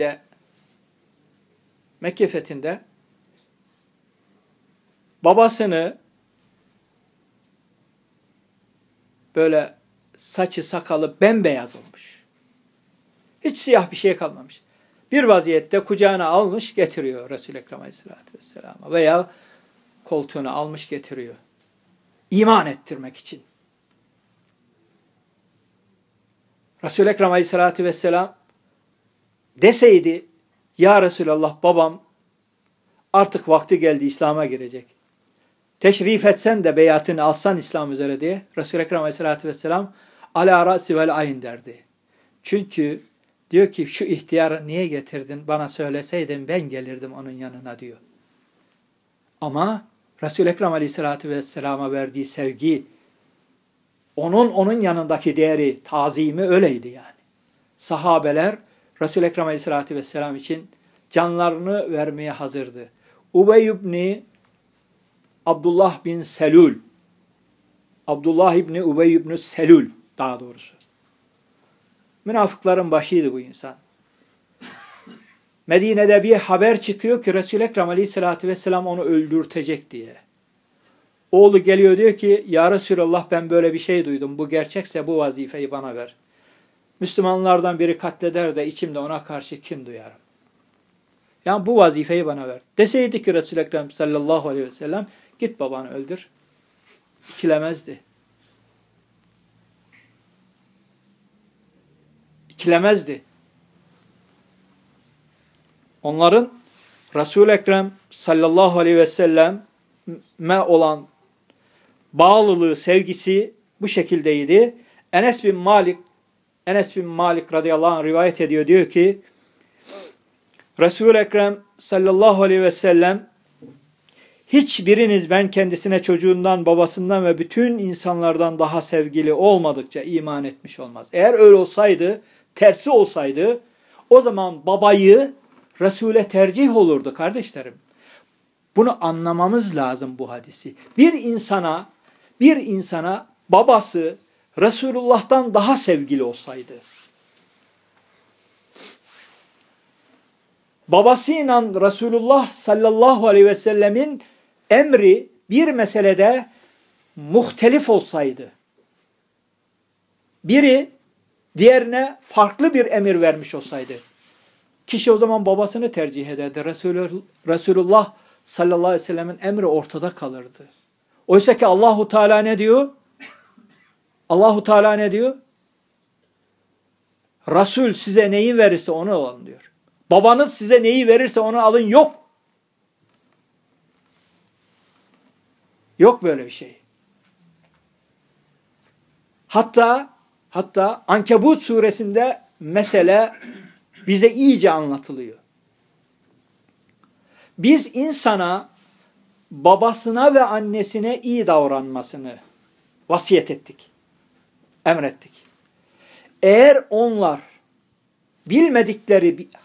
fethinde babasını böyle saçı sakalı bembeyaz olmuş. Hiç siyah bir şey kalmamış. Bir vaziyette kucağına almış getiriyor Resul-i Ekrem Aleyhisselatü Vesselam'a veya koltuğuna almış getiriyor. İman ettirmek için. Resul-i Ekrem Aleyhisselatü Vesselam deseydi ya Resulallah babam artık vakti geldi İslam'a girecek. Teşrif etsen de beyatını alsan İslam üzere diye Resul-i Ekrem Aleyhisselatü Vesselam ala ra'si vel ayn derdi. Çünkü diyor ki şu ihtiyarı niye getirdin bana söyleseydin ben gelirdim onun yanına diyor. Ama Resul-i Ekrem Aleyhisselatü Vesselam'a verdiği sevgi, onun yanındaki değeri, tazimi öyleydi yani. Sahabeler Resul-i Ekrem Aleyhisselatü Vesselam için canlarını vermeye hazırdı. Ubey ibn Abdullah bin Selul, Abdullah İbni Ubey İbni Selul daha doğrusu. Münafıkların başıydı bu insan. Medine'de bir haber çıkıyor ki Resul-i Ekrem Aleyhisselatü Vesselam onu öldürtecek diye. Oğlu geliyor diyor ki ya Resulallah ben böyle bir şey duydum. Bu gerçekse bu vazifeyi bana ver. Müslümanlardan biri katleder de içimde ona karşı kin duyarım. Yani bu vazifeyi bana ver. Deseydi ki Resul-i Ekrem sallallahu aleyhi ve sellem git babanı öldür. İkilemezdi. İkilemezdi. Onların Resul-i Ekrem sallallahu aleyhi ve selleme olan bağlılığı, sevgisi bu şekildeydi. Enes bin Malik radıyallahu anh rivayet ediyor. Diyor ki Resul-i Ekrem sallallahu aleyhi ve sellem hiçbiriniz ben kendisine çocuğundan, babasından ve bütün insanlardan daha sevgili olmadıkça iman etmiş olmaz. Eğer öyle olsaydı, tersi olsaydı o zaman babayı Resul'e tercih olurdu kardeşlerim. Bunu anlamamız lazım bu hadisi. Bir insana babası Resulullah'tan daha sevgili olsaydı, babasıyla Resulullah sallallahu aleyhi ve sellemin emri bir meselede muhtelif olsaydı, biri diğerine farklı bir emir vermiş olsaydı, kişi o zaman babasını tercih ederdi. Resulullah sallallahu aleyhi ve sellemin emri ortada kalırdı. Oysa ki Allahu Teala ne diyor? Allahu Teala ne diyor? Resul size neyi verirse onu alın diyor. Babanız size neyi verirse onu alın yok. Yok böyle bir şey. Hatta Ankebut suresinde mesele bize iyice anlatılıyor. Biz insana babasına ve annesine iyi davranmasını vasiyet ettik. Emrettik. Eğer onlar bilmedikleri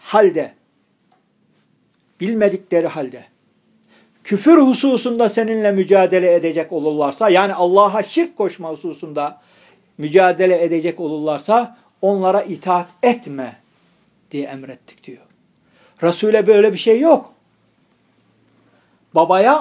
halde küfür hususunda seninle mücadele edecek olurlarsa, yani Allah'a şirk koşma hususunda mücadele edecek olurlarsa onlara itaat etme diye emrettik diyor. Resul'e böyle bir şey yok. Babaya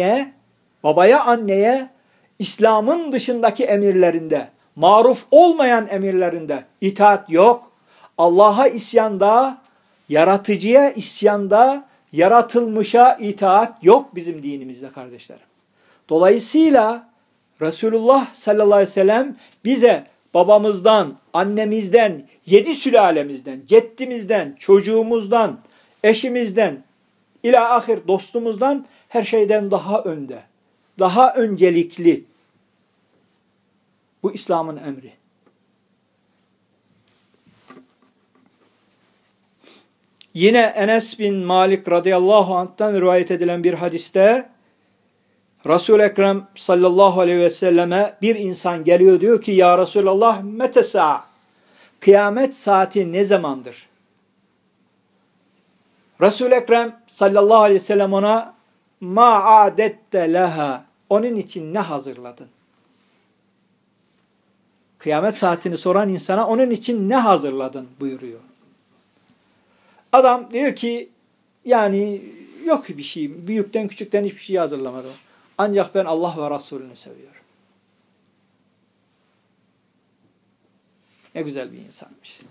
anneye İslam'ın dışındaki emirlerinde, maruf olmayan emirlerinde itaat yok. Allah'a isyanda, yaratıcıya isyanda, yaratılmışa itaat yok bizim dinimizde kardeşlerim. Dolayısıyla Resulullah sallallahu aleyhi ve sellem bize babamızdan, annemizden, 7 sülalemizden, ceddimizden, çocuğumuzdan, eşimizden, ila ahir dostumuzdan her şeyden daha önde, daha öncelikli. Bu İslam'ın emri. Yine Enes bin Malik radıyallahu anh'tan rivayet edilen bir hadiste Resul-i Ekrem sallallahu aleyhi ve selleme bir insan geliyor, diyor ki ya Resulallah metesa, kıyamet saati ne zamandır? Resul-i Ekrem sallallahu aleyhi ve sellem ona ma adette leha. Onun için ne hazırladın? Kıyamet saatini soran insana onun için ne hazırladın buyuruyor. Adam diyor ki yani yok bir şey. Büyükten küçükten hiçbir şey hazırlamadım. Ancak ben Allah ve Resulünü seviyorum. Ne güzel bir insanmış.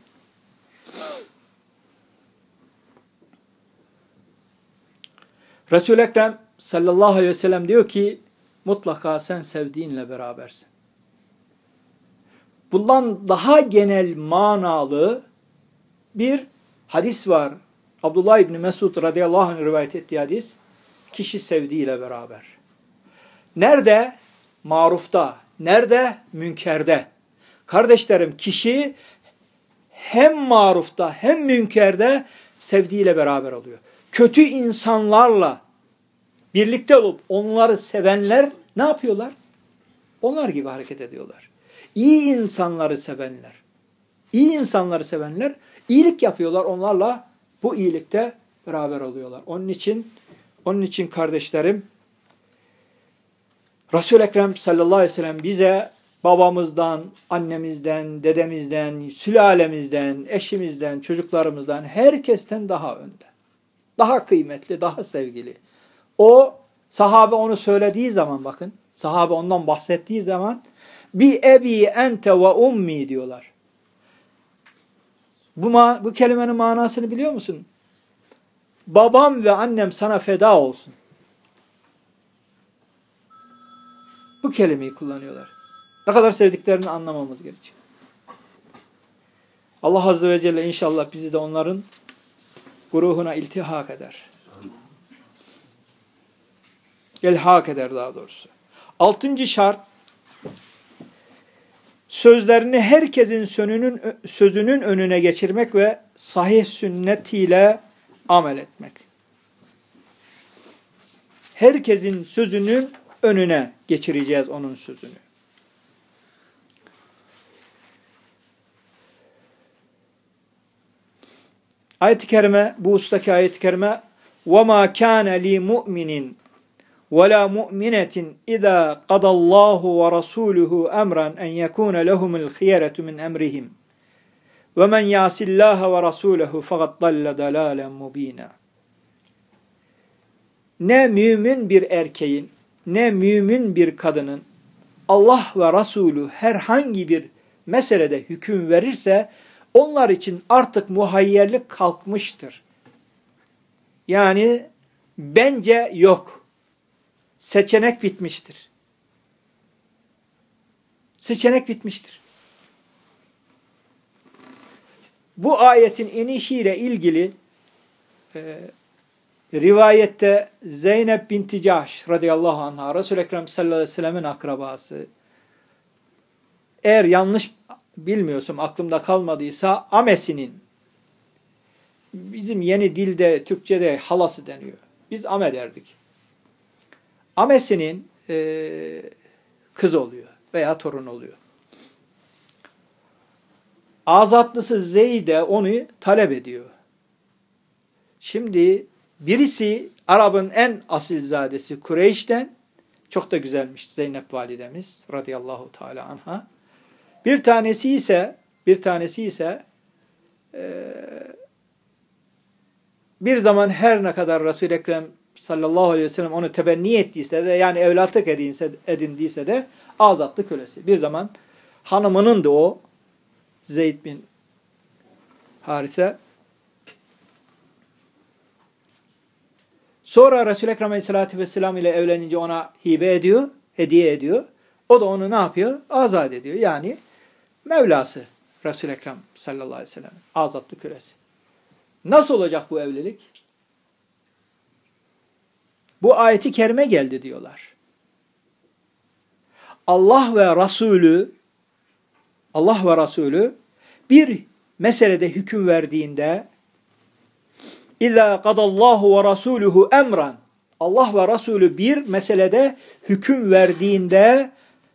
Resul-i Ekrem sallallahu aleyhi ve sellem diyor ki mutlaka sen sevdiğinle berabersin. Bundan daha genel manalı bir hadis var. Abdullah İbni Mesud radıyallahu anh rivayet ettiği hadis. Kişi sevdiğiyle beraber. Nerede? Marufta. Nerede? Münkerde. Kardeşlerim kişi hem marufta hem münkerde sevdiğiyle beraber oluyor. Kötü insanlarla birlikte olup onları sevenler ne yapıyorlar? Onlar gibi hareket ediyorlar. İyi insanları sevenler, iyilik yapıyorlar. Onlarla bu iyilikte beraber oluyorlar. Onun için kardeşlerim, Resul-i Ekrem sallallahu aleyhi ve sellem bize babamızdan, annemizden, dedemizden, sülalemizden, eşimizden, çocuklarımızdan, herkesten daha önde. Daha kıymetli, daha sevgili. Sahabe onu söylediği zaman bakın, sahabe ondan bahsettiği zaman bi ebi ente ve ummi diyorlar. Bu kelimenin manasını biliyor musun? Babam ve annem sana feda olsun. Bu kelimeyi kullanıyorlar. Ne kadar sevdiklerini anlamamız gerekiyor. Allah Azze ve Celle inşallah bizi de onların guruhuna iltihak eder. İlhak eder daha doğrusu. 6. şart, sözlerini herkesin sözünün önüne geçirmek ve sahih sünnetiyle amel etmek. Herkesin sözünün önüne geçireceğiz onun sözünü. Ayet-i kerime, bu ustaki ayet-i kerime وَمَا كَانَ لِي وَلَا مُؤْمِنَةٍ اِذَا قَضَ اللّٰهُ وَرَسُولُهُ اَمْرًا اَنْ يَكُونَ لَهُمُ الْخِيَرَةُ مِنْ اَمْرِهِمْ وَمَنْ يَعْصِ اللّٰهَ وَرَسُولَهُ فَقَدْ ضَلَّ ضَلَالًا مُب۪ينًا. Ne mümin bir erkeğin, ne mümin bir kadının Allah ve Resulü herhangi bir meselede hüküm verirse onlar için artık muhayyerlik kalkmıştır. Yani bence yok. Seçenek bitmiştir. Seçenek bitmiştir. Bu ayetin inişiyle ilgili rivayette Zeynep binti Cahş radıyallahu anh'a, Resul-i Ekrem sallallahu aleyhi ve sellemin akrabası, eğer yanlış bilmiyorsam, aklımda kalmadıysa amesinin, bizim yeni dilde, Türkçe'de halası deniyor. Biz ame derdik. Amesinin kız oluyor veya torun oluyor. Azatlısı Zeyd'e onu talep ediyor. Şimdi birisi Arap'ın en asilzadesi Kureyş'ten, çok da güzelmiş Zeynep validemiz radıyallahu teala anha. Bir tanesi ise bir zaman her ne kadar Resul-i Ekrem sallallahu aleyhi ve sellem onu tebenni ettiyse de, yani evlatlık edindiyse de azatlı kölesi. Bir zaman hanımının da o Zeyd bin Harise. Sonra Resul-i Ekrem aleyhissalatü vesselam ile evlenince ona hibe ediyor, hediye ediyor. O da onu ne yapıyor? Azat ediyor. Yani Mevlası Resul-i Ekrem sallallahu aleyhi ve sellem. Azatlı kölesi. Nasıl olacak bu evlilik? Bu ayeti kerime geldi diyorlar. Allah ve Resulü bir meselede hüküm verdiğinde İzâ kadallâhu ve rasûluhu emran, Allah ve Resulü bir meselede hüküm verdiğinde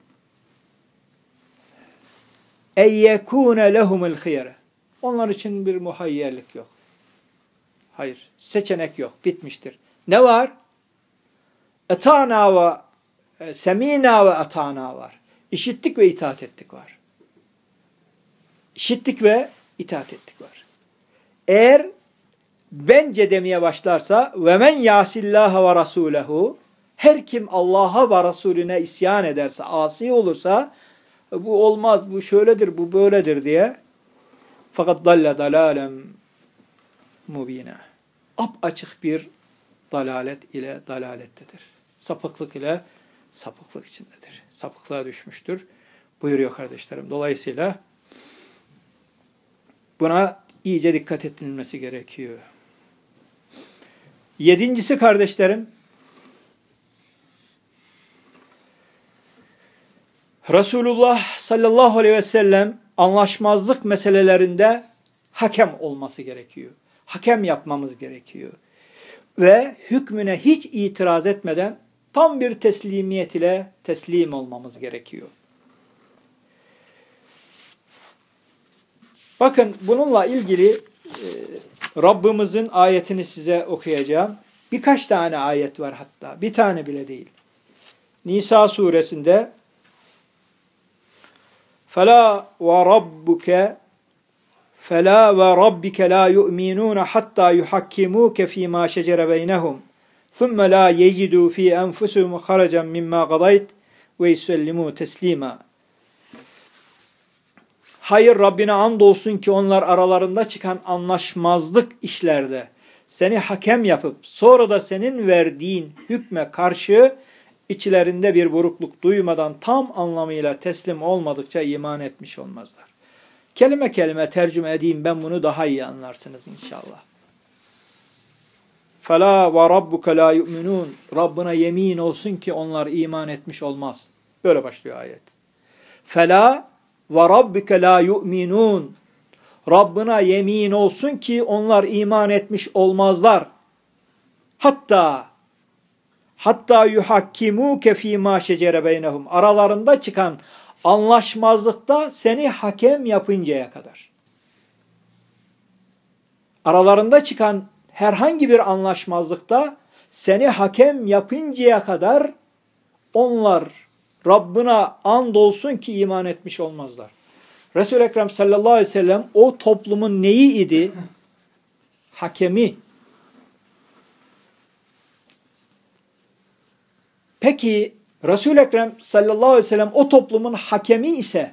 eyyekûne lehumul khiyere, onlar için bir muhayyerlik yok. Hayır, seçenek yok, bitmiştir. Ne var? etana ve semina ve atana var. İşittik ve itaat ettik var. İşittik ve itaat ettik var. Eğer bence demeye başlarsa ve men yasillaha ve rasulehu, her kim Allah'a ve Resulüne isyan ederse, asi olursa, bu olmaz, bu şöyledir, bu böyledir diye, fakat dalle dalalem mubina, açık bir dalalet ile dalalettedir. Sapıklık ile sapıklık içindedir. Sapıklığa düşmüştür buyuruyor kardeşlerim. Dolayısıyla buna iyice dikkat edilmesi gerekiyor. Yedincisi kardeşlerim, Resulullah sallallahu aleyhi ve sellem anlaşmazlık meselelerinde hakem olması gerekiyor. Hakem yapmamız gerekiyor. Ve hükmüne hiç itiraz etmeden tam bir teslimiyet ile teslim olmamız gerekiyor. Bakın bununla ilgili Rabbimizin ayetini size okuyacağım. Birkaç tane ayet var hatta. Bir tane bile değil. Nisa suresinde فَلَا وَرَبِّكَ لَا يُؤْمِنُونَ حَتَّى يُحَكِّمُوكَ فِي مَا شَجَرَ بَيْنَهُمْ ثُمَّ لَا يَجِدُوا فِي أَنفُسِهِمْ خَرَجًا مِمَّا قَضَيْتَ وَيُسَلِّمُوا تَسْلِيمًا. Hayır, Rabbine andolsun ki onlar aralarında çıkan anlaşmazlık işlerde seni hakem yapıp sonra da senin verdiğin hükme karşı içlerinde bir burukluk duymadan tam anlamıyla teslim olmadıkça iman etmiş olmazlar. Kelime kelime tercüme edeyim, ben bunu daha iyi anlarsınız inşallah. فَلَا وَرَبُّكَ لَا يُؤْمِنُونَ. Rabbına yemin olsun ki onlar iman etmiş olmaz. Böyle başlıyor ayet. فَلَا وَرَبِّكَ لَا يُؤْمِنُونَ. Rabbına yemin olsun ki onlar iman etmiş olmazlar. Hatta yuhakkimuke fîmâ şecere beynehum. Aralarında çıkan anlaşmazlıkta seni hakem yapıncaya kadar. Aralarında çıkan herhangi bir anlaşmazlıkta seni hakem yapıncaya kadar onlar Rabbına andolsun ki iman etmiş olmazlar. Resul-i Ekrem sallallahu aleyhi ve sellem o toplumun neyi idi? Hakemi. Peki Resul-i Ekrem sallallahu aleyhi ve sellem o toplumun hakemi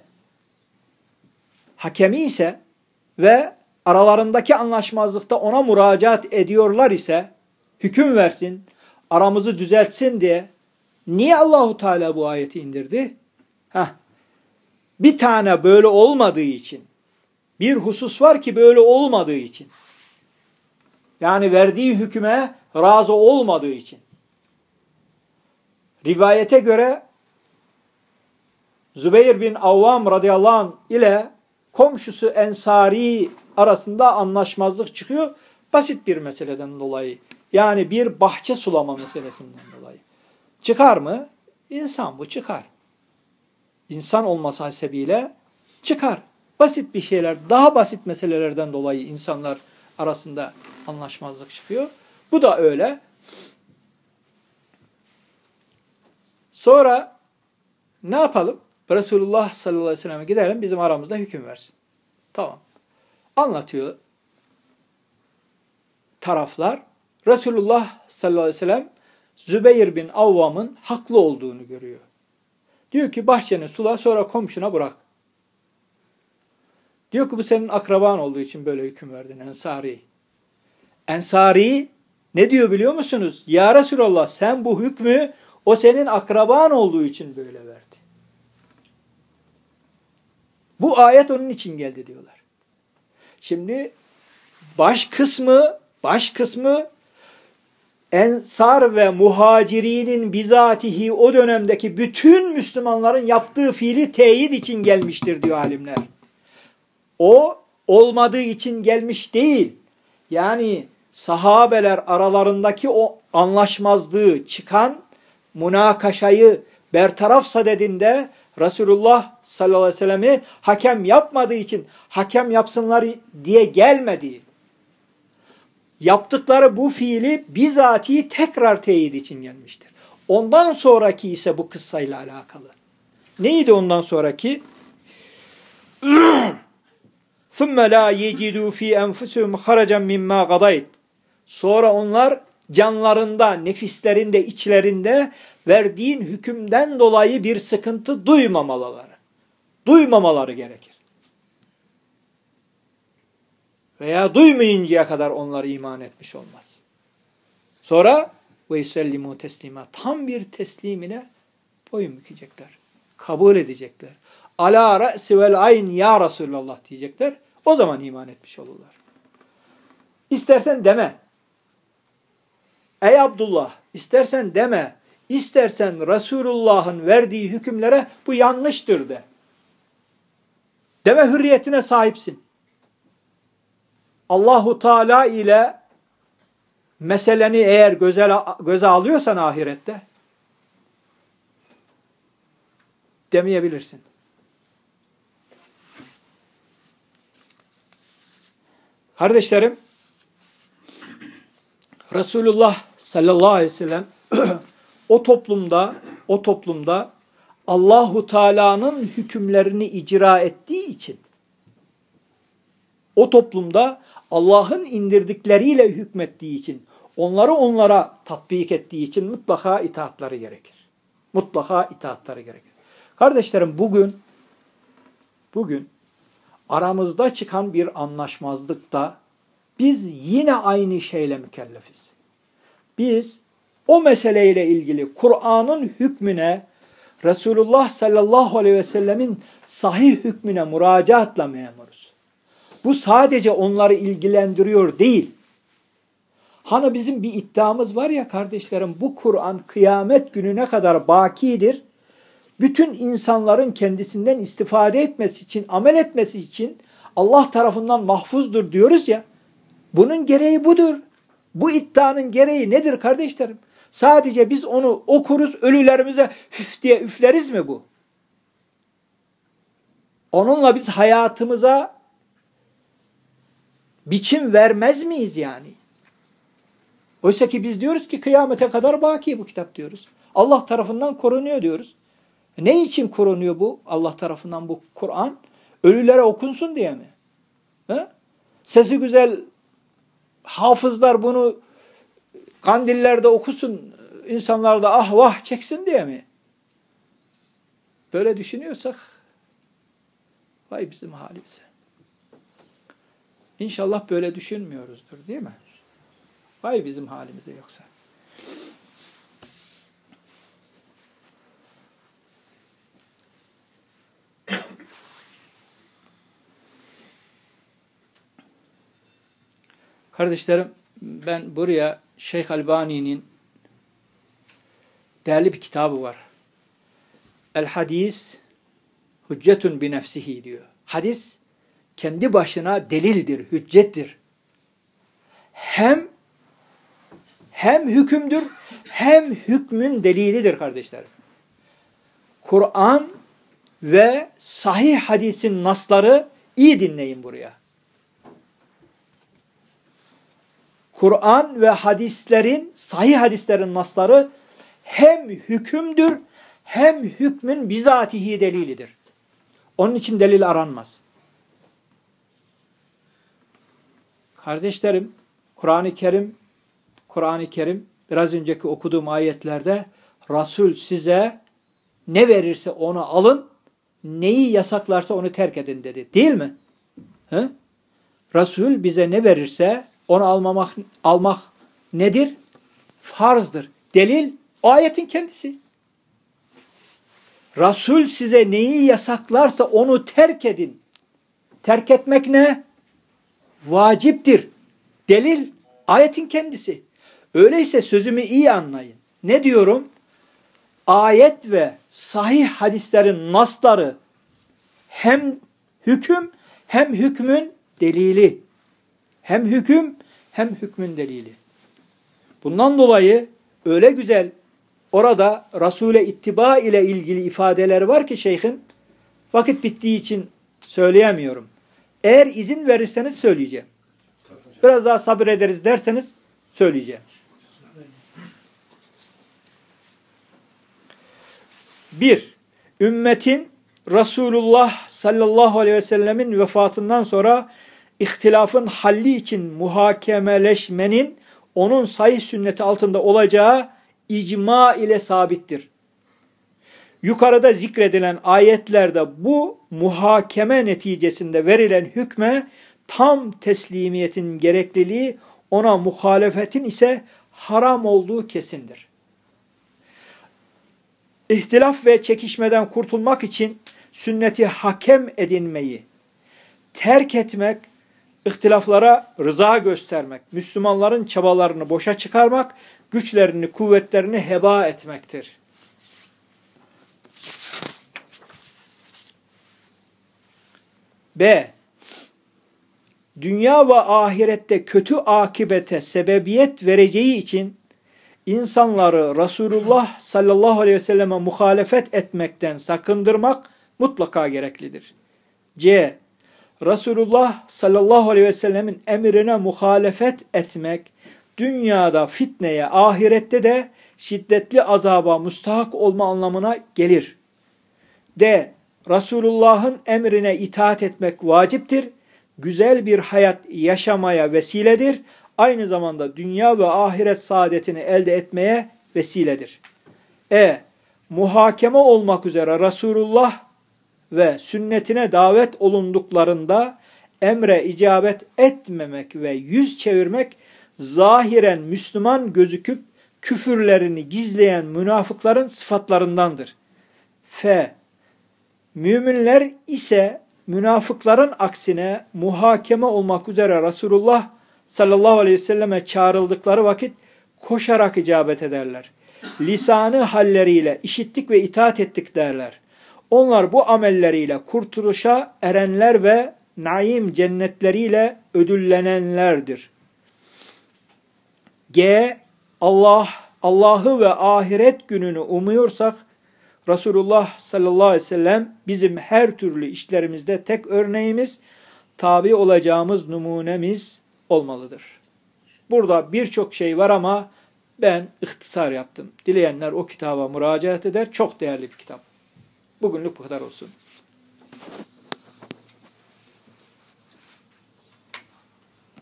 ise ve aralarındaki anlaşmazlıkta ona müracaat ediyorlar ise hüküm versin, aramızı düzeltsin diye niye Allahu Teala bu ayeti indirdi? Bir tane böyle olmadığı için, bir husus var ki böyle olmadığı için, yani verdiği hüküme razı olmadığı için. Rivayete göre Zübeyir bin Avvam radıyallahu anh ile komşusu Ensari arasında anlaşmazlık çıkıyor. Basit bir meseleden dolayı. Yani bir bahçe sulama meselesinden dolayı. Çıkar mı? İnsan bu çıkar. İnsan olması hasebiyle çıkar. Basit bir şeyler, daha basit meselelerden dolayı insanlar arasında anlaşmazlık çıkıyor. Bu da öyle. Sonra ne yapalım? Resulullah sallallahu aleyhi ve sellem'e gidelim, bizim aramızda hüküm versin. Tamam. Anlatıyor taraflar. Resulullah sallallahu aleyhi ve sellem Zübeyir bin Avvam'ın haklı olduğunu görüyor. Diyor ki bahçeni sula, sonra komşuna bırak. Diyor ki bu senin akraban olduğu için böyle hüküm verdin Ensari. Ensari ne diyor biliyor musunuz? Ya Resulallah, sen bu hükmü o senin akraban olduğu için böyle verdi. Bu ayet onun için geldi diyorlar. Şimdi baş kısmı Ensar ve Muhacirinin bizatihi o dönemdeki bütün Müslümanların yaptığı fiili teyit için gelmiştir diyor alimler. O olmadığı için gelmiş değil. Yani sahabeler aralarındaki o anlaşmazlığı çıkan münakaşayı bertaraf sadedinde Resulullah sallallahu aleyhi ve sellem'i hakem yapmadığı için hakem yapsınlar diye gelmedi. Yaptıkları bu fiili bizatihi tekrar teyit için gelmiştir. Ondan sonraki ise bu kıssayla alakalı. Neydi ondan sonraki? ثُمَّ لَا يَجِدُوا ف۪ي أَنْفُسِهِمْ خَرَجًا مِمَّا قَضَيْتِ Sonra onlar canlarında, nefislerinde, içlerinde verdiğin hükümden dolayı bir sıkıntı duymamaları gerekir. Veya duymayıncaya kadar onlar iman etmiş olmaz. Sonra وَيُسَلِّمُوا teslima tam bir teslimine boyun bükecekler. Kabul edecekler. Ala ra'si vel ayn ya Resulallah diyecekler. O zaman iman etmiş olurlar. İstersen deme. Ey Abdullah, istersen deme. İstersen Resulullah'ın verdiği hükümlere bu yanlıştır de. Deme hürriyetine sahipsin. Allahu Teala ile meseleni eğer göze alıyorsan ahirette demeyebilirsin. Kardeşlerim, Resulullah sallallahu aleyhi ve sellem o toplumda Allahu Teala'nın hükümlerini icra ettiği için, o toplumda Allah'ın indirdikleriyle hükmettiği için, onlara tatbik ettiği için mutlaka itaatları gerekir. Mutlaka itaatları gerekir. Kardeşlerim, bugün aramızda çıkan bir anlaşmazlıkta biz yine aynı şeyle mükellefiz. Biz o meseleyle ilgili Kur'an'ın hükmüne, Resulullah sallallahu aleyhi ve sellemin sahih hükmüne müracaatla memuruz. Bu sadece onları ilgilendiriyor değil. Hani bizim bir iddiamız var ya kardeşlerim, bu Kur'an kıyamet gününe kadar bakidir. Bütün insanların kendisinden istifade etmesi için, amel etmesi için Allah tarafından mahfuzdur diyoruz ya. Bunun gereği budur. Bu iddianın gereği nedir kardeşlerim? Sadece biz onu okuruz, ölülerimize üf diye üfleriz mi bu? Onunla biz hayatımıza biçim vermez miyiz yani? Oysa ki biz diyoruz ki kıyamete kadar baki bu kitap diyoruz. Allah tarafından korunuyor diyoruz. Ne için korunuyor bu Allah tarafından bu Kur'an? Ölülere okunsun diye mi? He? Sesi güzel hafızlar bunu kandillerde okusun, insanlar da ah vah çeksin diye mi? Böyle düşünüyorsak vay bizim halimize. İnşallah böyle düşünmüyoruzdur değil mi? Vay bizim halimize yoksa. Kardeşlerim, ben buraya Şeyh Albani'nin değerli bir kitabı var. El hadis hüccetun bi nefsihi diyor. Hadis kendi başına delildir, hüccettir. Hem hükümdür, hem hükmün delilidir kardeşlerim. Kur'an ve sahih hadisin nasları iyi dinleyin buraya. Kur'an ve hadislerin, sahih hadislerin nasları hem hükümdür, hem hükmün bizatihi delilidir. Onun için delil aranmaz. Kardeşlerim, Kur'an-ı Kerim biraz önceki okuduğum ayetlerde Resul size ne verirse onu alın, neyi yasaklarsa onu terk edin dedi. Değil mi? He? Resul bize ne verirse onu almak nedir? Farzdır. Delil o ayetin kendisi. Resul size neyi yasaklarsa onu terk edin. Terk etmek ne? Vaciptir. Delil ayetin kendisi. Öyleyse sözümü iyi anlayın. Ne diyorum? Ayet ve sahih hadislerin nasları hem hüküm hem hükmün delili. Hem hüküm hem hükmün delili. Bundan dolayı öyle güzel orada Resul'e ittiba ile ilgili ifadeler var ki şeyhin, vakit bittiği için söyleyemiyorum. Eğer izin verirseniz söyleyeceğim. Biraz daha sabır ederiz derseniz söyleyeceğim. Bir, ümmetin Resulullah sallallahu aleyhi ve sellemin vefatından sonra ihtilafın halli için muhakemeleşmenin onun sahih sünneti altında olacağı icma ile sabittir. Yukarıda zikredilen ayetlerde bu muhakeme neticesinde verilen hükme tam teslimiyetin gerekliliği, ona muhalefetin ise haram olduğu kesindir. İhtilaf ve çekişmeden kurtulmak için sünneti hakem edinmeyi terk etmek, ihtilaflara rıza göstermek, Müslümanların çabalarını boşa çıkarmak, güçlerini, kuvvetlerini heba etmektir. B. Dünya ve ahirette kötü akibete sebebiyet vereceği için insanları Resulullah sallallahu aleyhi ve selleme muhalefet etmekten sakındırmak mutlaka gereklidir. C. Resulullah sallallahu aleyhi ve sellemin emrine muhalefet etmek, dünyada fitneye, ahirette de şiddetli azaba müstahak olma anlamına gelir. D. Resulullah'ın emrine itaat etmek vaciptir, güzel bir hayat yaşamaya vesiledir, aynı zamanda dünya ve ahiret saadetini elde etmeye vesiledir. E. Muhakeme olmak üzere Resulullah ve sünnetine davet olunduklarında emre icabet etmemek ve yüz çevirmek zahiren Müslüman gözüküp küfürlerini gizleyen münafıkların sıfatlarındandır. F. Müminler ise münafıkların aksine muhakeme olmak üzere Resulullah sallallahu aleyhi ve selleme çağrıldıkları vakit koşarak icabet ederler. Lisanı halleriyle işittik ve itaat ettik derler. Onlar bu amelleriyle kurtuluşa erenler ve naim cennetleriyle ödüllenenlerdir. G. Allah'ı ve ahiret gününü umuyorsak Resulullah sallallahu aleyhi ve sellem bizim her türlü işlerimizde tek örneğimiz, tabi olacağımız numunemiz olmalıdır. Burada birçok şey var ama ben ihtisar yaptım. Dileyenler o kitaba müracaat eder. Çok değerli bir kitap. Bugünlük bu kadar olsun.